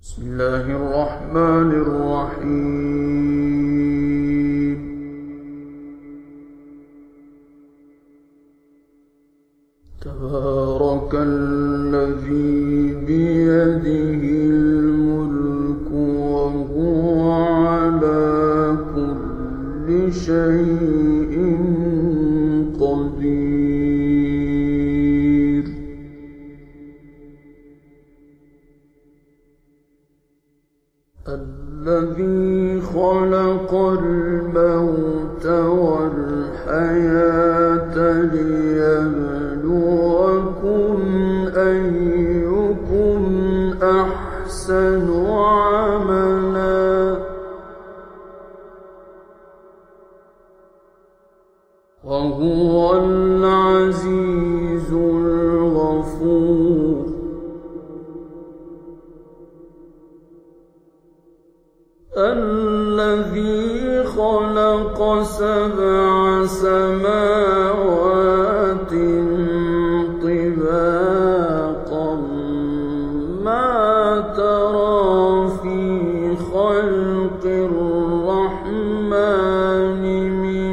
بسم الله الرحمن الرحيم. تبارك الذي بيده الملك وهو على كل شيء قدير. الذي خلق الموت والحياة ليبلوكم أيكم أحسن عملا وهو العزيز الغفور. الذي خلق 7 سماوات طباقا ما ترى في خلق الرحمن من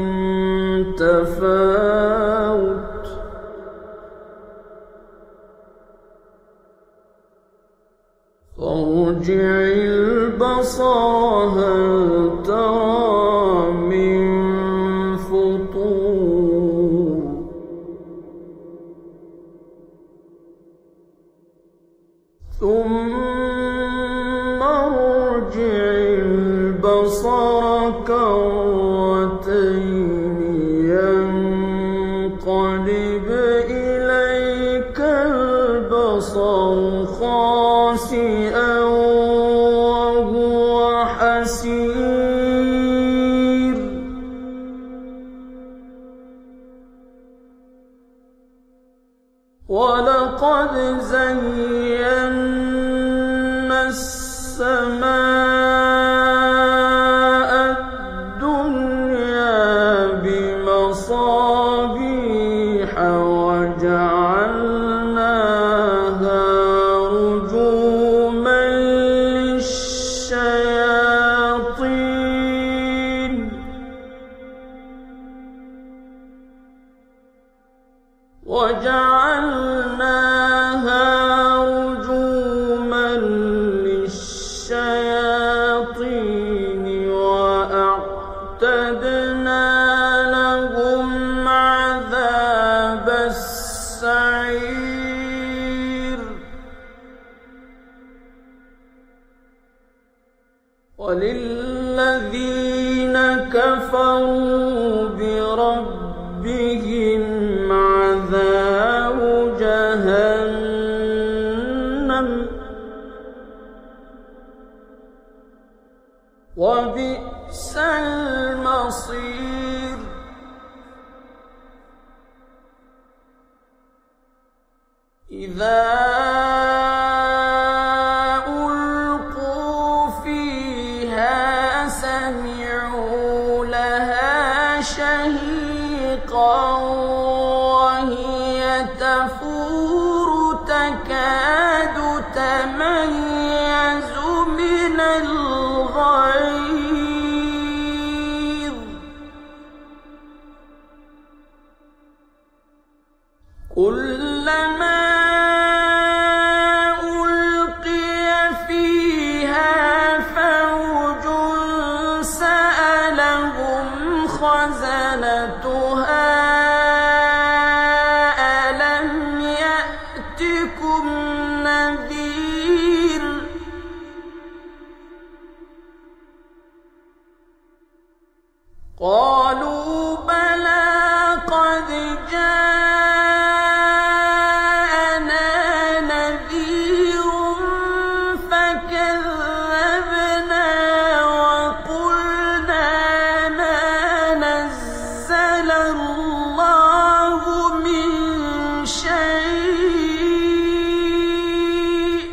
تفاوت فارجع البصر هل ترى من فطور ثم ارجع البصر كرتين ينقلب إليك البصر خاسئا وهو حسير ولقد زينا السماء الدنيا بمصابيح وجعلناها رجوما للشياطين وأعتدنا لهم عذاب السعير. وللذين كفروا بربهم عذاب جهنم وبئس المصير. إذا ألقوا فيها سمعوا لها شهيقا وهي تفور تكاد تميز من الغيظ كلما ألقي فيها فوج سألهم خزنتها ألم يأتكم نذير قالوا بلى قد جاءنا نذير فكذبنا وقلنا ما نزل الله من شيء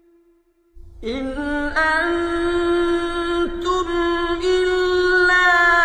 إن أنتم إلا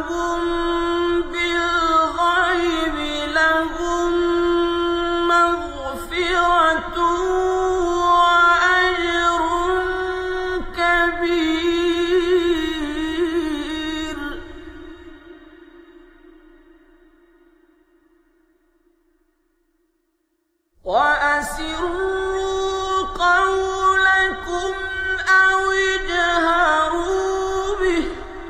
لهم بالغيب لهم مغفرة وأجر كبير. وأسروا قولكم أو اجهروا به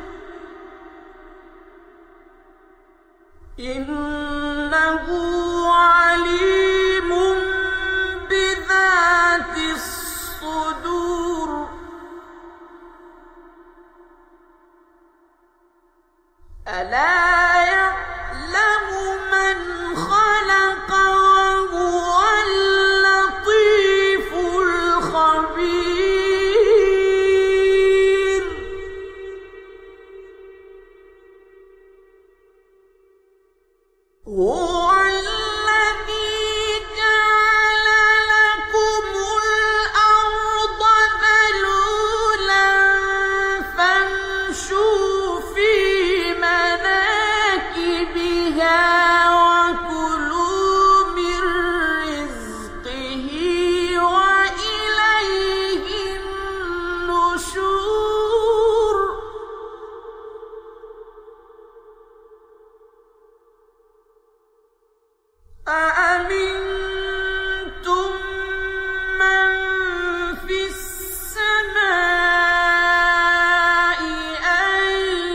إنه عليم بذات الصدور. ألا يعلم من خلق وهو اللطيف الخبير. هو الذي جعل لكم الأرض ذلولا فامشوا في مناكبها وكلوا من رزقه وإليه النشور. أأمنتم من في السماء أن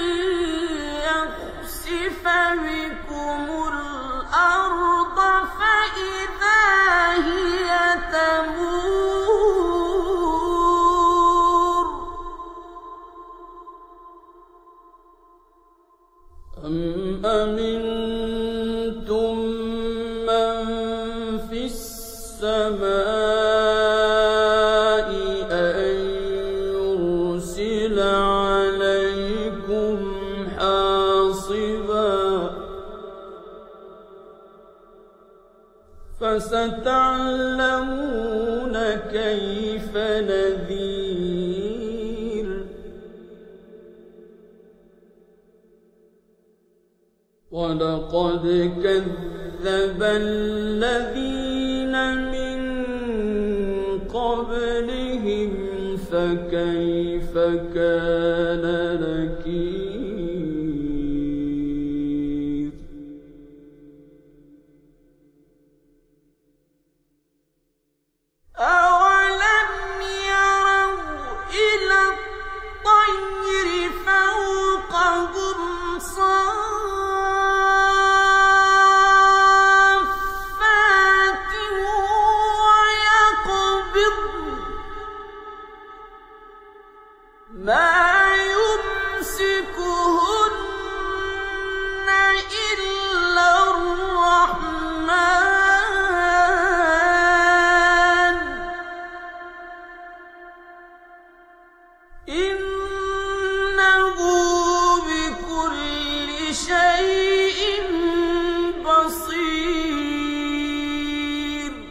يخسف بكم الأرض فإذا هي تمور. أم أمنتم من في السماء أن يرسل عليكم حاصبا فستعلمون كيف نذير. ولقد كذب الذين من قبلهم فكيف كان نكير. أولم يروا إلى الطير فوقهم صافات ويقبضن ما يمسكهن إلا الرحمن إنه بكل شيء بصير.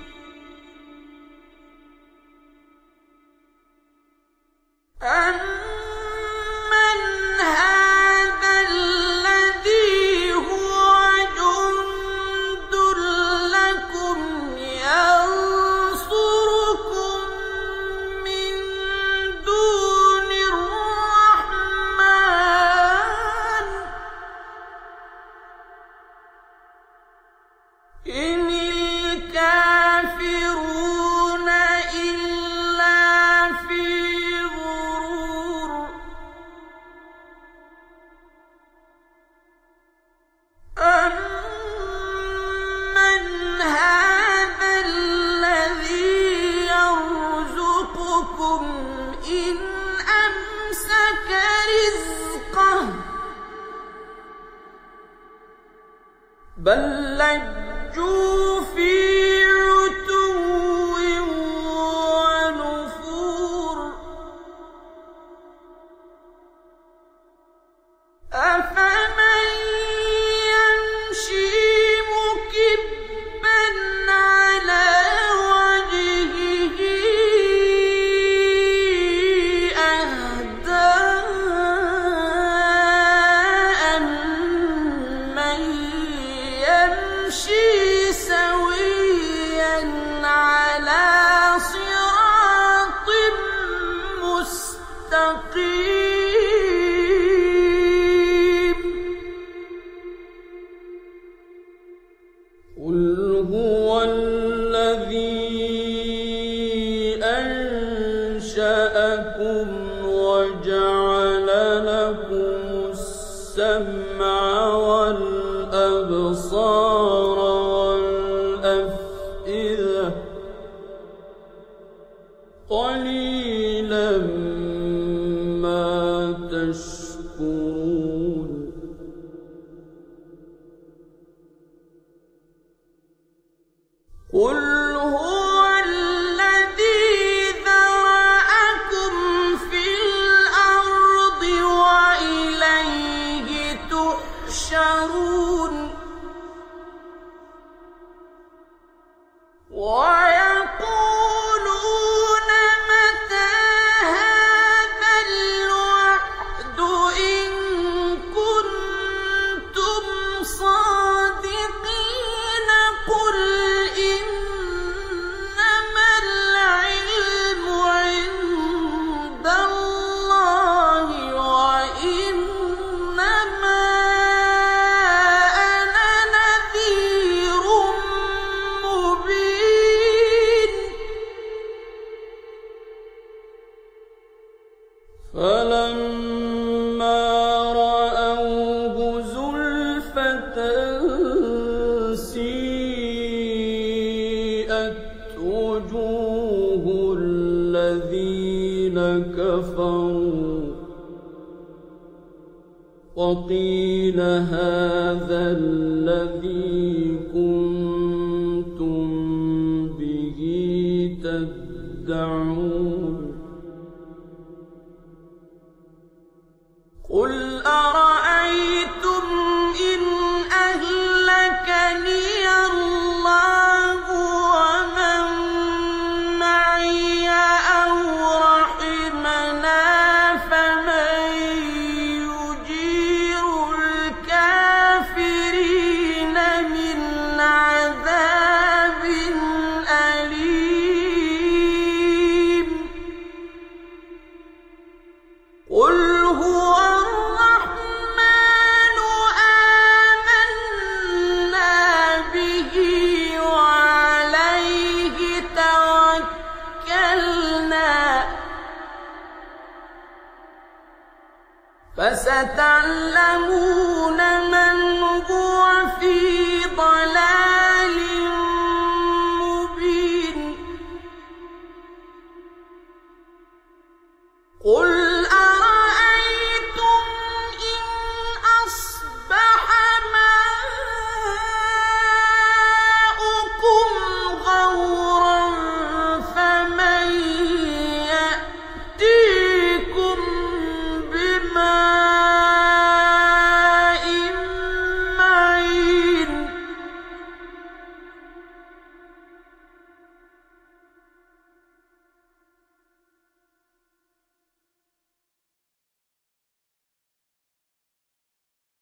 أمن هذا الذي هو جند لكم ينصركم من دون الرحمن إن الكافرون إلا في غرور. أمن هذا الذي يرزقكم إن أمسك رزقه بل لجوا في عتو ونفور. أفمن يمشي مكبا على وجهه أهدى أم السمع والأبصار والأفئدة قليلا ما تشكرون قل هو الذي ذرأكم في الأرض وإليه تحشرون ويقولون متى هذا الوعد إن كنتم صادقين قل إنما العلم عند الله وإنما أنا نذير مبين فلما رأوه زلفة سيئت وجوه الذين كفروا وقيل هذا الذي كنتم به تدعون قل أرأيتم إن أهلكني الله ومن معي أو رحمنا فمن يجير الكافرين من عذاب أليم قل هو الرحمن آمنا به وعليه توكلنا فستعلمون من هو في ضلال مبين قل